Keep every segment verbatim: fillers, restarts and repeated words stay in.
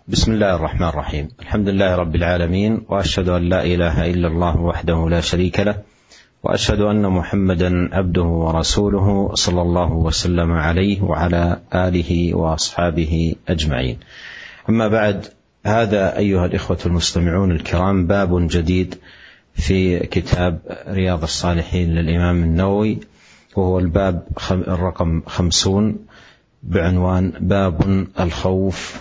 بسم الله الرحمن الرحيم. الحمد لله رب العالمين، وأشهد أن لا إله إلا الله وحده لا شريك له، وأشهد أن محمدا عبده ورسوله صلى الله وسلم عليه وعلى آله وأصحابه أجمعين. أما بعد، هذا أيها الإخوة المستمعون الكرام باب جديد في كتاب رياض الصالحين للإمام النووي، وهو الباب الرقم خمسون بعنوان باب الخوف.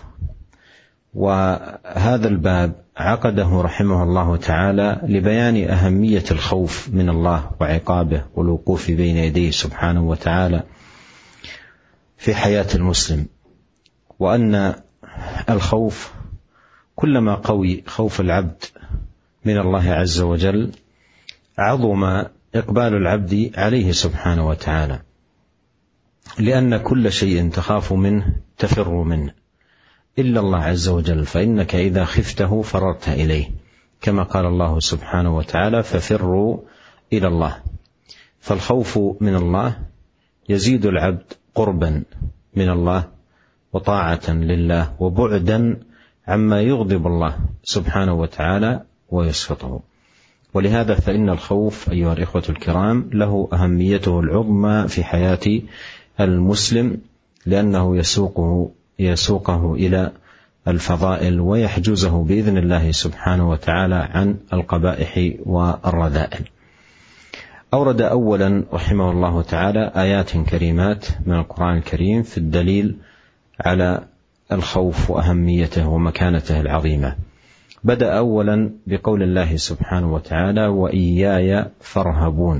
وهذا الباب عقده رحمه الله تعالى لبيان أهمية الخوف من الله وعقابه والوقوف بين يديه سبحانه وتعالى في حياة المسلم، وأن الخوف كلما قوي خوف العبد من الله عز وجل عظم إقبال العبد عليه سبحانه وتعالى، لأن كل شيء تخاف منه تفر منه إلا الله عز وجل، فإنك إذا خفته فررت إليه، كما قال الله سبحانه وتعالى: ففروا إلى الله. فالخوف من الله يزيد العبد قربا من الله وطاعة لله وبعدا عما يغضب الله سبحانه وتعالى ويسخطه. ولهذا فإن الخوف أيها الإخوة الكرام له أهميته العظمى في حياة المسلم، لأنه يسوقه يسوقه إلى الفضائل ويحجزه بإذن الله سبحانه وتعالى عن القبائح والرذائل. أورد أولا رحمه الله تعالى آيات كريمات من القرآن الكريم في الدليل على الخوف وأهميته ومكانته العظيمة. بدأ أولا بقول الله سبحانه وتعالى: وإياي فارهبون.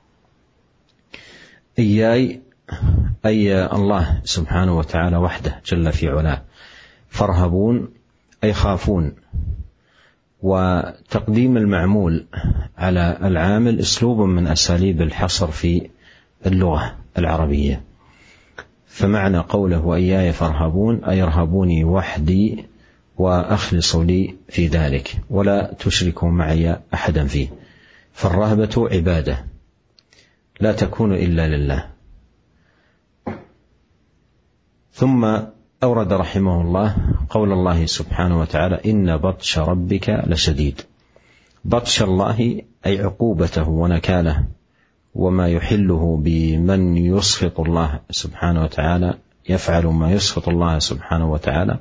إياي أي الله سبحانه وتعالى وحده جل في علاه، فارهبون أي خافون. وتقديم المعمول على العامل أسلوب من أساليب الحصر في اللغة العربية، فمعنى قوله وإياي فارهبون أي ارهبوني وحدي وأخلصوا لي في ذلك ولا تشركوا معي أحدا فيه. فالرهبة عبادة لا تكون إلا لله. ثم أورد رحمه الله قول الله سبحانه وتعالى: إن بطش ربك لشديد. بطش الله أي عقوبته ونكاله وما يحله بمن يسخط الله سبحانه وتعالى، يفعل ما يسخط الله سبحانه وتعالى،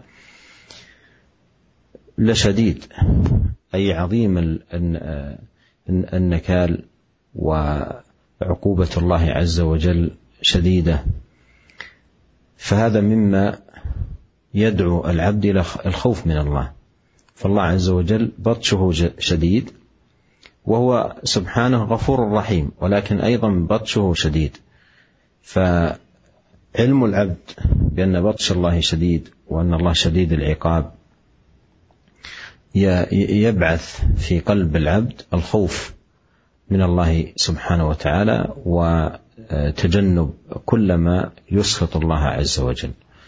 لشديد أي عظيم النكال، وعقوبة الله عز وجل شديدة. فهذا مما يدعو العبد إلى الخوف من الله. فالله عز وجل بطشه شديد، وهو سبحانه غفور رحيم، ولكن أيضا بطشه شديد. فعلم العبد بأن بطش الله شديد وأن الله شديد العقاب يبعث في قلب العبد الخوف من الله سبحانه وتعالى وتجنب كل ما يسخط الله عز وجل.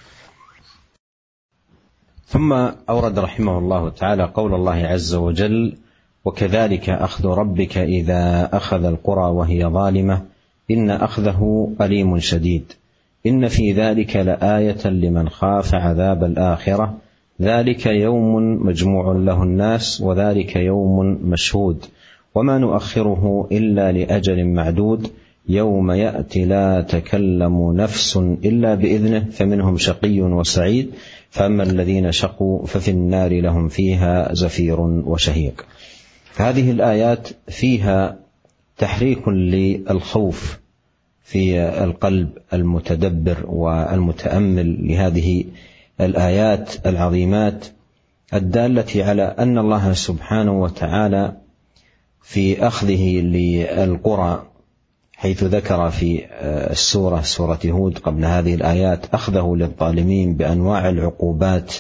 ثم أورد رحمه الله تعالى قول الله عز وجل: وكذلك أخذ ربك إذا أخذ القرى وهي ظالمة إن أخذه أليم شديد إن في ذلك لآية لمن خاف عذاب الآخرة ذلك يوم مجموع له الناس وذلك يوم مشهود وما نؤخره إلا لأجل معدود يوم يأتي لا تكلم نفس إلا بإذنه فمنهم شقي وسعيد فأما الذين شقوا ففي النار لهم فيها زفير وشهيق. هذه الآيات فيها تحريك للخوف في القلب المتدبر والمتأمل لهذه الآيات العظيمات الدالة على أن الله سبحانه وتعالى في أخذه للقرى، حيث ذكر في السورة سورة هود قبل هذه الآيات أخذه للظالمين بأنواع العقوبات،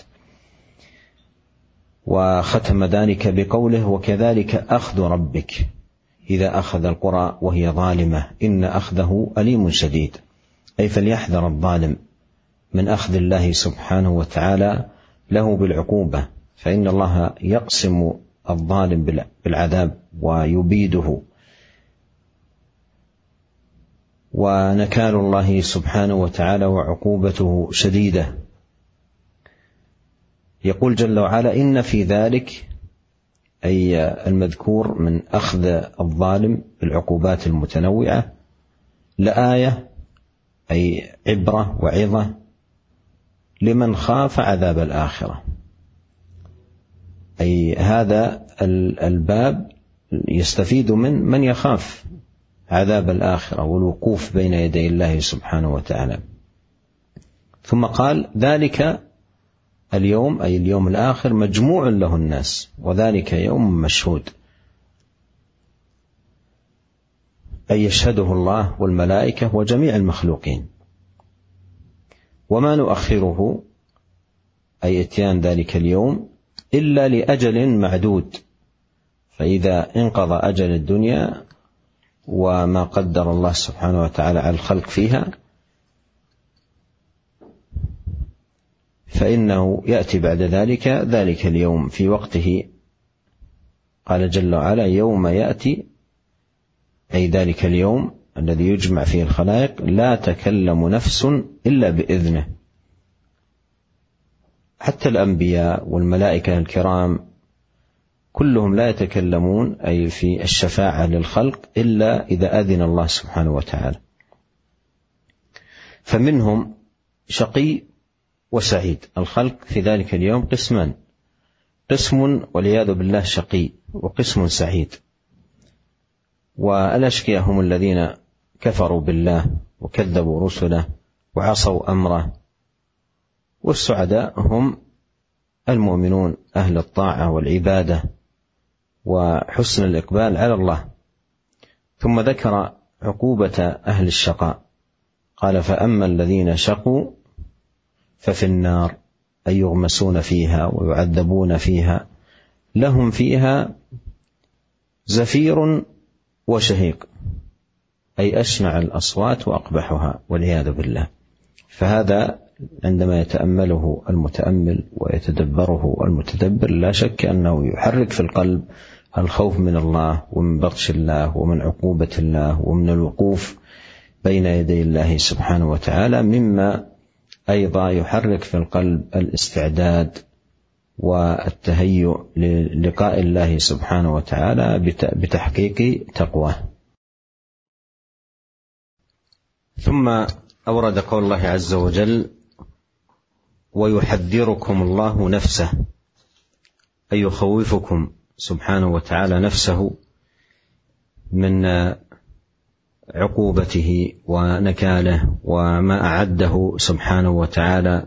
وختم ذلك بقوله: وكذلك أخذ ربك إذا أخذ القرى وهي ظالمة إن أخذه أليم شديد. أي فليحذر الظالم من أخذ الله سبحانه وتعالى له بالعقوبة، فإن الله يقسم الظالم بالعذاب ويبيده، ونكال الله سبحانه وتعالى وعقوبته شديدة. يقول جل وعلا: إن في ذلك، أي المذكور من أخذ الظالم بالعقوبات المتنوعة، لآية، أي عبرة وعظة لمن خاف عذاب الآخرة. أي هذا الباب يستفيد من من يخاف عذاب الآخرة والوقوف بين يدي الله سبحانه وتعالى. ثم قال: ذلك اليوم، أي اليوم الآخر، مجموع له الناس، وذلك يوم مشهود، أي يشهده الله والملائكة وجميع المخلوقين. وما نؤخره، أي اتيان ذلك اليوم، إلا لأجل معدود، فإذا انقضى أجل الدنيا وما قدر الله سبحانه وتعالى على الخلق فيها، فإنه يأتي بعد ذلك ذلك اليوم في وقته. قال جل وعلا: يوم يأتي، أي ذلك اليوم الذي يجمع فيه الخلائق، لا تكلم نفس إلا بإذنه. حتى الأنبياء والملائكة الكرام كلهم لا يتكلمون، أي في الشفاعة للخلق، إلا إذا أذن الله سبحانه وتعالى. فمنهم شقي وسعيد. الخلق في ذلك اليوم قسمان: قسم والعياذ بالله شقي، وقسم سعيد. والأشقياء هم الذين كفروا بالله وكذبوا رسله وعصوا أمره، والسعداء هم المؤمنون أهل الطاعة والعبادة وحسن الإقبال على الله. ثم ذكر عقوبة أهل الشقاء، قال: فأما الذين شقوا ففي النار، أي يغمسون فيها ويعذبون فيها، لهم فيها زفير وشهيق، أي أشنع الأصوات وأقبحها والعياذ بالله. فهذا عندما يتأمله المتأمل ويتدبره المتدبر، لا شك أنه يحرك في القلب الخوف من الله ومن بطش الله ومن عقوبة الله ومن الوقوف بين يدي الله سبحانه وتعالى، مما أيضا يحرك في القلب الاستعداد والتهيؤ للقاء الله سبحانه وتعالى بتحقيق تقواه. ثم أورد قول الله عز وجل: ويحذركم الله نفسه، أي يخوفكم سبحانه وتعالى نفسه من عقوبته ونكاله وما أعده سبحانه وتعالى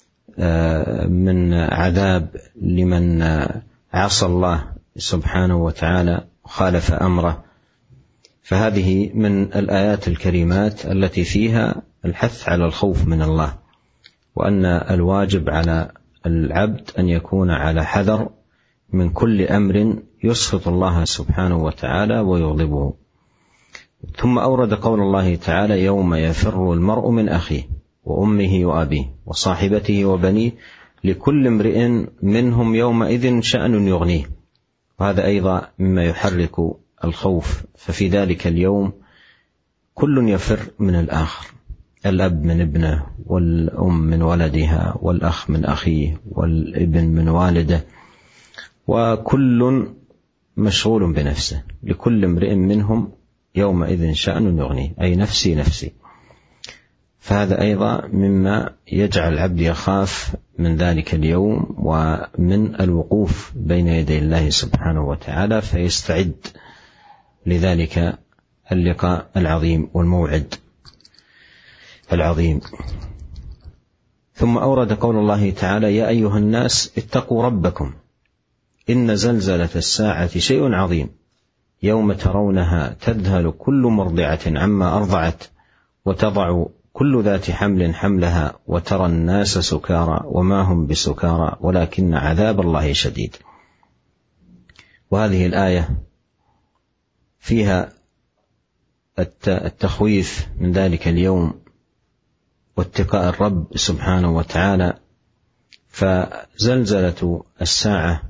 من عذاب لمن عصى الله سبحانه وتعالى وخالف أمره. فهذه من الآيات الكريمات التي فيها الحث على الخوف من الله، وأن الواجب على العبد أن يكون على حذر من كل أمر يسخط الله سبحانه وتعالى ويغضبه. ثم أورد قول الله تعالى: يوم يفر المرء من أخيه وأمه وأبيه وصاحبته وبنيه لكل امرئ منهم يومئذ شأن يغنيه. وهذا أيضا مما يحرك الخوف. ففي ذلك اليوم كل يفر من الآخر، الأب من ابنه، والأم من ولدها، والأخ من أخيه، والابن من والده، وكل مشغول بنفسه، لكل امرئ منهم يومئذ شأن يغنيه، أي نفسي نفسي. فهذا أيضا مما يجعل العبد يخاف من ذلك اليوم ومن الوقوف بين يدي الله سبحانه وتعالى، فيستعد لذلك اللقاء العظيم والموعد العظيم. ثم أورد قول الله تعالى: يا أيها الناس اتقوا ربكم إن زلزلة الساعة شيء عظيم يوم ترونها تذهل كل مرضعة عما أرضعت وتضع كل ذات حمل حملها وترى الناس سكارى وما هم بسكارى ولكن عذاب الله شديد. وهذه الآية فيها التخويف من ذلك اليوم واتقاء الرب سبحانه وتعالى. فزلزلة الساعة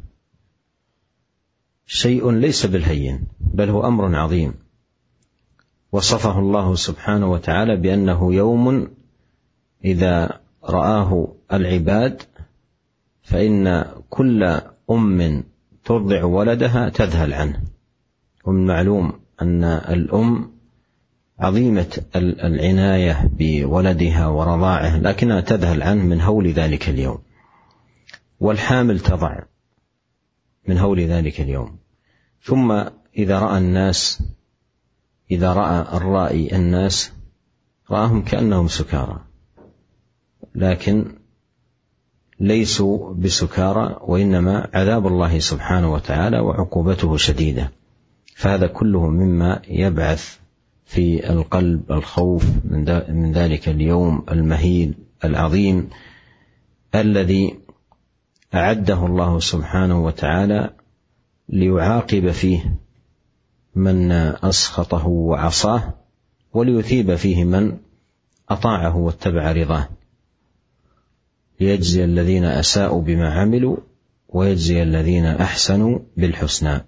شيء ليس بالهين، بل هو أمر عظيم، وصفه الله سبحانه وتعالى بأنه يوم إذا رآه العباد فإن كل أم ترضع ولدها تذهل عنه، ومن معلوم أن الأم عظيمة العناية بولدها ورضاعه، لكنها تذهل عنه من هول ذلك اليوم، والحامل تضع من هول ذلك اليوم. ثم إذا رأى الناس إذا رأى الرائي الناس رآهم كأنهم سكارى، لكن ليسوا بسكارى، وإنما عذاب الله سبحانه وتعالى وعقوبته شديدة. فهذا كله مما يبعث في القلب الخوف من ذلك اليوم المهيل العظيم الذي أعده الله سبحانه وتعالى ليعاقب فيه من أسخطه وعصاه، وليثيب فيه من أطاعه واتبع رضاه، ليجزي الذين أساءوا بما عملوا ويجزي الذين أحسنوا بالحسنى.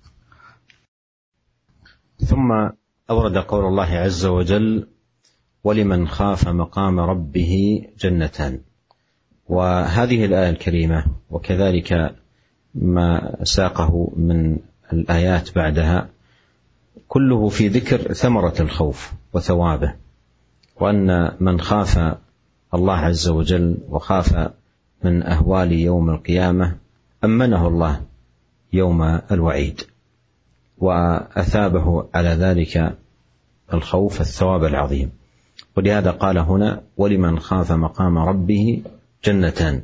ثم أورد قول الله عز وجل: ولمن خاف مقام ربه جنتان. وهذه الآية الكريمة وكذلك ما ساقه من الآيات بعدها كله في ذكر ثمرة الخوف وثوابه، وأن من خاف الله عز وجل وخاف من أهوال يوم القيامة أمنه الله يوم الوعيد، وأثابه على ذلك الخوف الثواب العظيم. ولهذا قال هنا: ولمن خاف مقام ربه جنتان،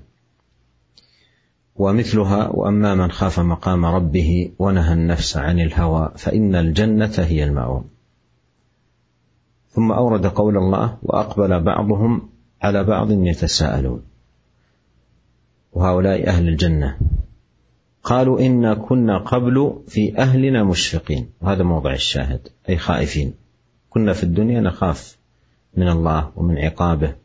ومثلها: وأما من خاف مقام ربه ونهى النفس عن الهوى فإن الجنة هي المأوى. ثم أورد قول الله: وأقبل بعضهم على بعض يتساءلون. وهؤلاء أهل الجنة قالوا: إنا كنا قبل في أهلنا مشفقين. وهذا موضع الشاهد، أي خائفين. كنا في الدنيا نخاف من الله ومن عقابه،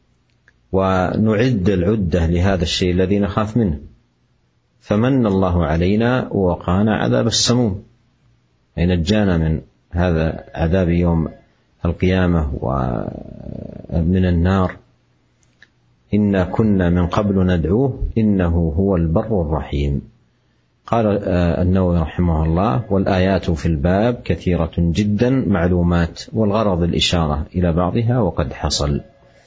ونعد العدة لهذا الشيء الذي نخاف منه، فمن الله علينا ووقانا عذاب السموم، أي نجانا من هذا عذاب يوم القيامة ومن النار. إنا كنا من قبل ندعوه إنه هو البر الرحيم. قال النووي رحمه الله: والآيات في الباب كثيرة جدا معلومات، والغرض الإشارة إلى بعضها وقد حصل.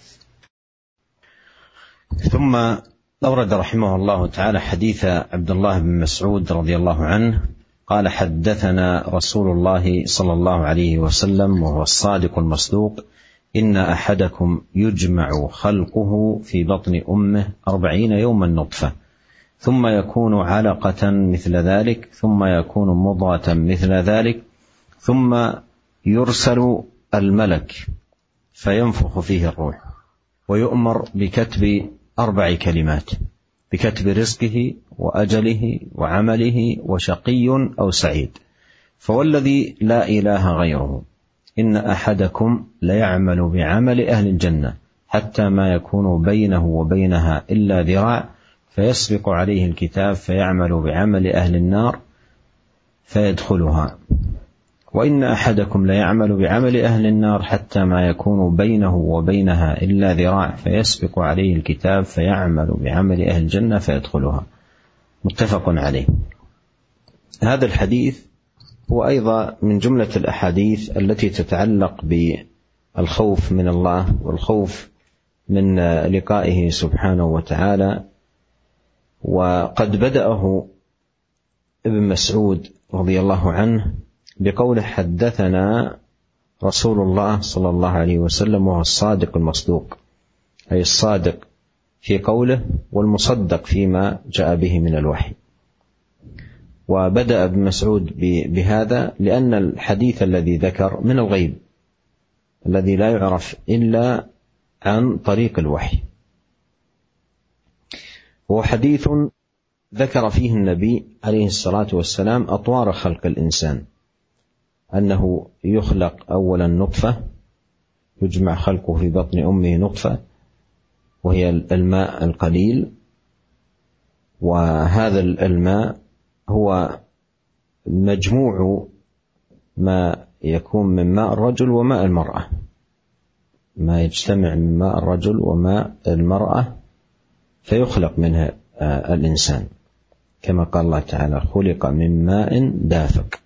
ثم أورد رحمه الله تعالى حديث عبد الله بن مسعود رضي الله عنه قال: حدثنا رسول الله صلى الله عليه وسلم وهو الصادق المصدوق: إن أحدكم يجمع خلقه في بطن أمه أربعين يوما نطفة، ثم يكون علقة مثل ذلك، ثم يكون مضغة مثل ذلك، ثم يرسل الملك فينفخ فيه الروح، ويؤمر بكتب أربع كلمات: بكتب رزقه وأجله وعمله وشقي أو سعيد. فوالذي لا إله غيره إن أحدكم ليعمل بعمل أهل الجنة حتى ما يكون بينه وبينها إلا ذراع، فيسبق عليه الكتاب فيعمل بعمل أهل النار فيدخلها. وإن أحدكم ليعمل بعمل أهل النار حتى ما يكون بينه وبينها إلا ذراع، فيسبق عليه الكتاب فيعمل بعمل أهل الجنة فيدخلها. متفق عليه. هذا الحديث هو أيضا من جملة الأحاديث التي تتعلق بالخوف من الله والخوف من لقائه سبحانه وتعالى. وقد بدأه ابن مسعود رضي الله عنه بقوله: حدثنا رسول الله صلى الله عليه وسلم وهو الصادق المصدوق، أي الصادق في قوله والمصدق فيما جاء به من الوحي. وبدأ ابن مسعود بهذا لأن الحديث الذي ذكر من الغيب الذي لا يعرف إلا عن طريق الوحي. هو حديث ذكر فيه النبي عليه الصلاة والسلام أطوار خلق الإنسان، أنه يخلق أولا نطفة، يجمع خلقه في بطن أمه نطفة وهي الماء القليل، وهذا الماء هو مجموع ما يكون من ماء الرجل وماء المرأة، ما يجتمع من ماء الرجل وماء المرأة فيخلق منها الإنسان، كما قال الله تعالى: خلق من ماء دافق.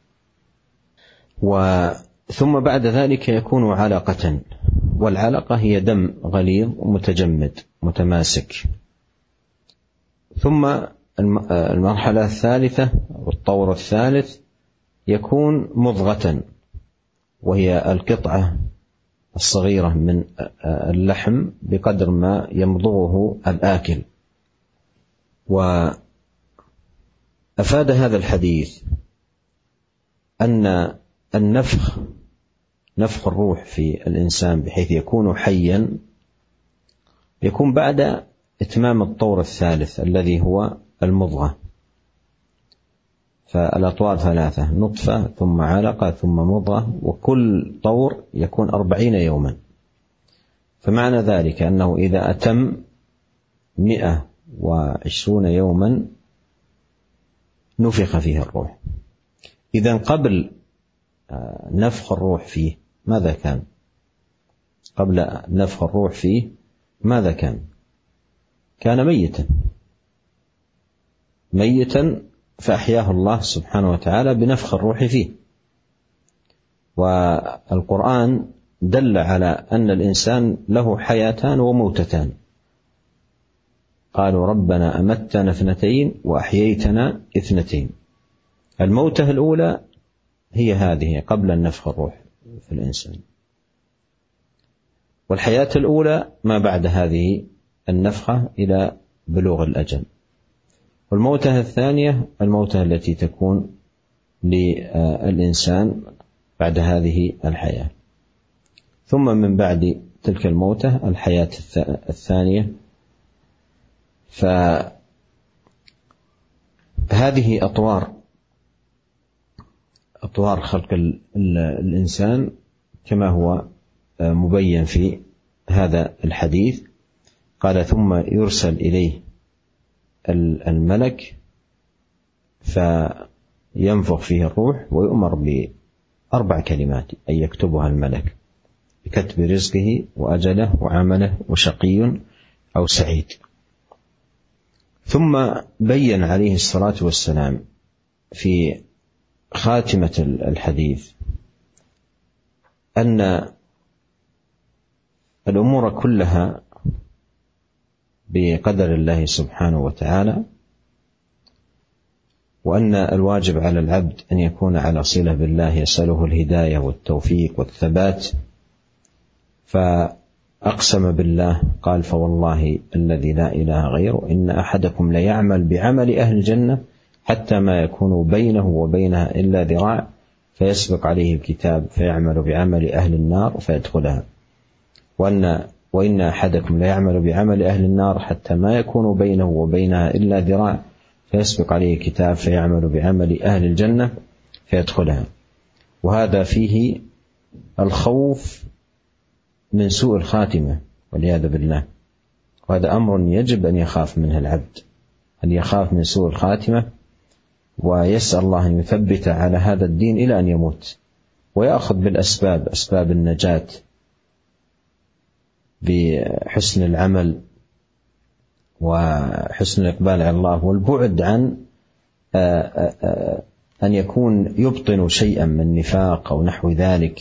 ثم بعد ذلك يكون علقة، والعلقة هي دم غليظ متجمد متماسك. ثم المرحلة الثالثة والطور الثالث يكون مضغة، وهي القطعة الصغيرة من اللحم بقدر ما يمضغه الآكل. وأفاد هذا الحديث أن النفخ نفخ الروح في الإنسان بحيث يكون حيا يكون بعد إتمام الطور الثالث الذي هو المضغة. فالأطوار ثلاثة: نطفة ثم علقة ثم مضغة، وكل طور يكون أربعين يوما. فمعنى ذلك أنه إذا أتم مئة وعشرون يوما نفخ فيه الروح. إذن قبل نفخ الروح فيه ماذا كان؟ قبل نفخ الروح فيه ماذا كان؟ كان ميتا ميتا فأحياه الله سبحانه وتعالى بنفخ الروح فيه. والقرآن دل على أن الإنسان له حياتان وموتتان. قالوا: ربنا أمتنا اثنتين وأحييتنا اثنتين. الموتة الأولى هي هذه قبل النفخ الروح في الإنسان، والحياة الأولى ما بعد هذه النفخة إلى بلوغ الأجل. والموتة الثانية الموتة التي تكون للإنسان بعد هذه الحياة. ثم من بعد تلك الموتة الحياة الثانية. فهذه أطوار أطوار خلق الإنسان كما هو مبين في هذا الحديث. قال: ثم يرسل إليه الملك فينفخ فيه الروح ويؤمر بأربع كلمات أن يكتبها الملك بكتب رزقه وأجله وعمله وشقي أو سعيد. ثم بين عليه الصلاة والسلام في خاتمة الحديث أن الأمور كلها بقدر الله سبحانه وتعالى، وأن الواجب على العبد أن يكون على صلة بالله يسأله الهداية والتوفيق والثبات. فأقسم بالله قال: فوالله الذي لا إله غيره إن أحدكم ليعمل بعمل أهل الجنة حتى ما يكون بينه وبينها إلا ذراع فيسبق عليه الكتاب فيعمل بعمل أهل النار فيدخلها، وأن وإن أحدكم ليعمل بعمل أهل النار حتى ما يكون بينه وبينها إلا ذراع فيسبق عليه الكتاب فيعمل بعمل أهل الجنة فيدخلها. وهذا فيه الخوف من سوء الخاتمة والعياذ بالله، وهذا أمر يجب أن يخاف منه العبد، أن يخاف من سوء الخاتمة ويسأل الله أن يثبت على هذا الدين إلى أن يموت، ويأخذ بالأسباب، أسباب النجاة بحسن العمل وحسن الإقبال على الله، والبعد عن أن يكون يبطن شيئا من نفاق أو نحو ذلك،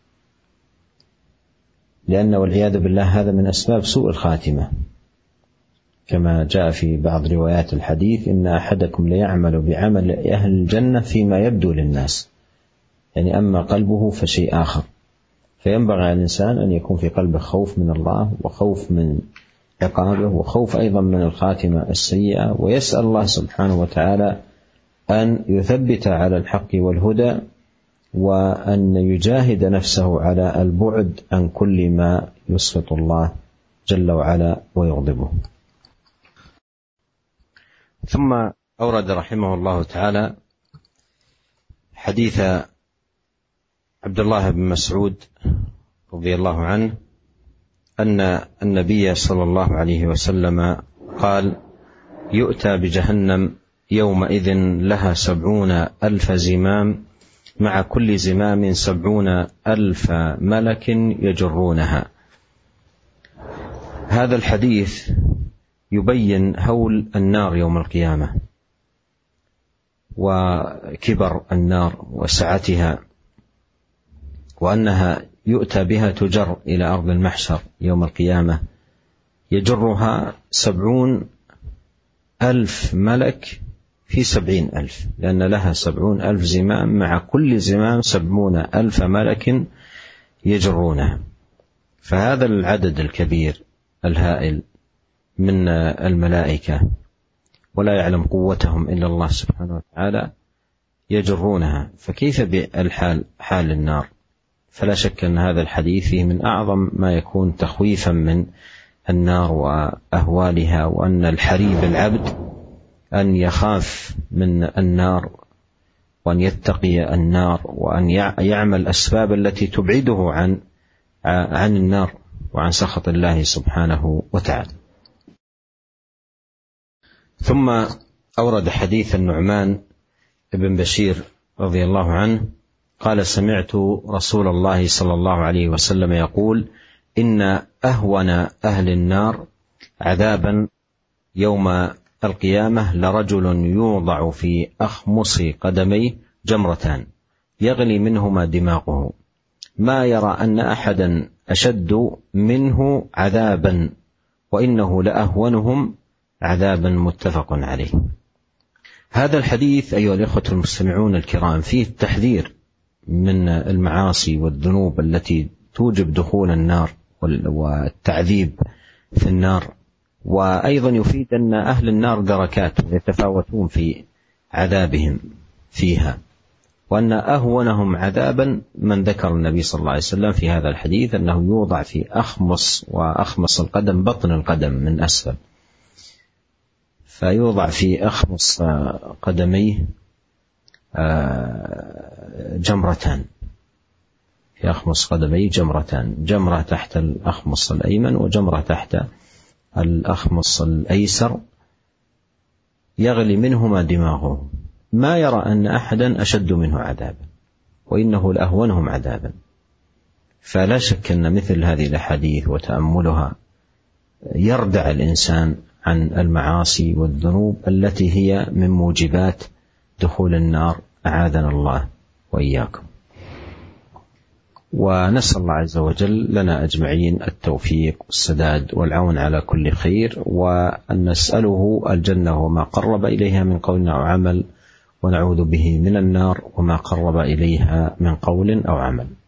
لأنه والعياذ بالله هذا من أسباب سوء الخاتمة، كما جاء في بعض روايات الحديث: إن أحدكم ليعمل بعمل أهل الجنة فيما يبدو للناس، يعني أما قلبه فشيء آخر. فينبغي على الإنسان أن يكون في قلبه خوف من الله وخوف من عقابه وخوف أيضا من الخاتمة السيئة، ويسأل الله سبحانه وتعالى أن يثبت على الحق والهدى، وأن يجاهد نفسه على البعد عن كل ما يسخط الله جل وعلا ويغضبه. ثم أورد رحمه الله تعالى حديث عبد الله بن مسعود رضي الله عنه أن النبي صلى الله عليه وسلم قال: يؤتى بجهنم يومئذ لها سبعون ألف زمام مع كل زمام سبعون ألف ملك يجرونها. هذا الحديث يبين هول النار يوم القيامة وكبر النار وسعتها، وأنها يؤتى بها تجر إلى أرض المحشر يوم القيامة، يجرها سبعون ألف ملك في سبعين ألف، لأن لها سبعون ألف زمام، مع كل زمام سبعون ألف ملك يجرونها. فهذا العدد الكبير الهائل من الملائكة ولا يعلم قوتهم إلا الله سبحانه وتعالى يجرونها، فكيف بالحال حال النار؟ فلا شك أن هذا الحديث فيه من أعظم ما يكون تخويفا من النار وأهوالها، وأن الحري بالعبد أن يخاف من النار وأن يتقي النار وأن يعمل الأسباب التي تبعده عن عن النار وعن سخط الله سبحانه وتعالى. ثم أورد حديث النعمان بن بشير رضي الله عنه قال: سمعت رسول الله صلى الله عليه وسلم يقول: إن أهون أهل النار عذابا يوم القيامة لرجل يوضع في أخمص قدميه جمرتان يغلي منهما دماغه، ما يرى أن أحدا أشد منه عذابا، وإنه لأهونهم عذابا، متفق عليه. هذا الحديث أيها الإخوة المستمعون الكرام فيه التحذير من المعاصي والذنوب التي توجب دخول النار والتعذيب في النار، وأيضا يفيد أن أهل النار دركات يتفاوتون في عذابهم فيها، وأن أهونهم عذابا من ذكر النبي صلى الله عليه وسلم في هذا الحديث أنه يوضع في أخمص، وأخمص القدم بطن القدم من أسفل، فيوضع في أخمص قدميه جمرتان، في أخمص قدميه جمرتان، جمرة تحت الأخمص الأيمن وجمرة تحت الأخمص الأيسر، يغلي منهما دماغه، ما يرى أن أحدا أشد منه عذابا، وإنه لأهونهم عذابا. فلا شك أن مثل هذه الأحاديث وتأملها يردع الإنسان عن المعاصي والذنوب التي هي من موجبات دخول النار، أعاذنا الله وإياكم. ونسأل الله عز وجل لنا أجمعين التوفيق والسداد والعون على كل خير، وأن نسأله الجنة وما قرب إليها من قول أو عمل، ونعوذ به من النار وما قرب إليها من قول أو عمل.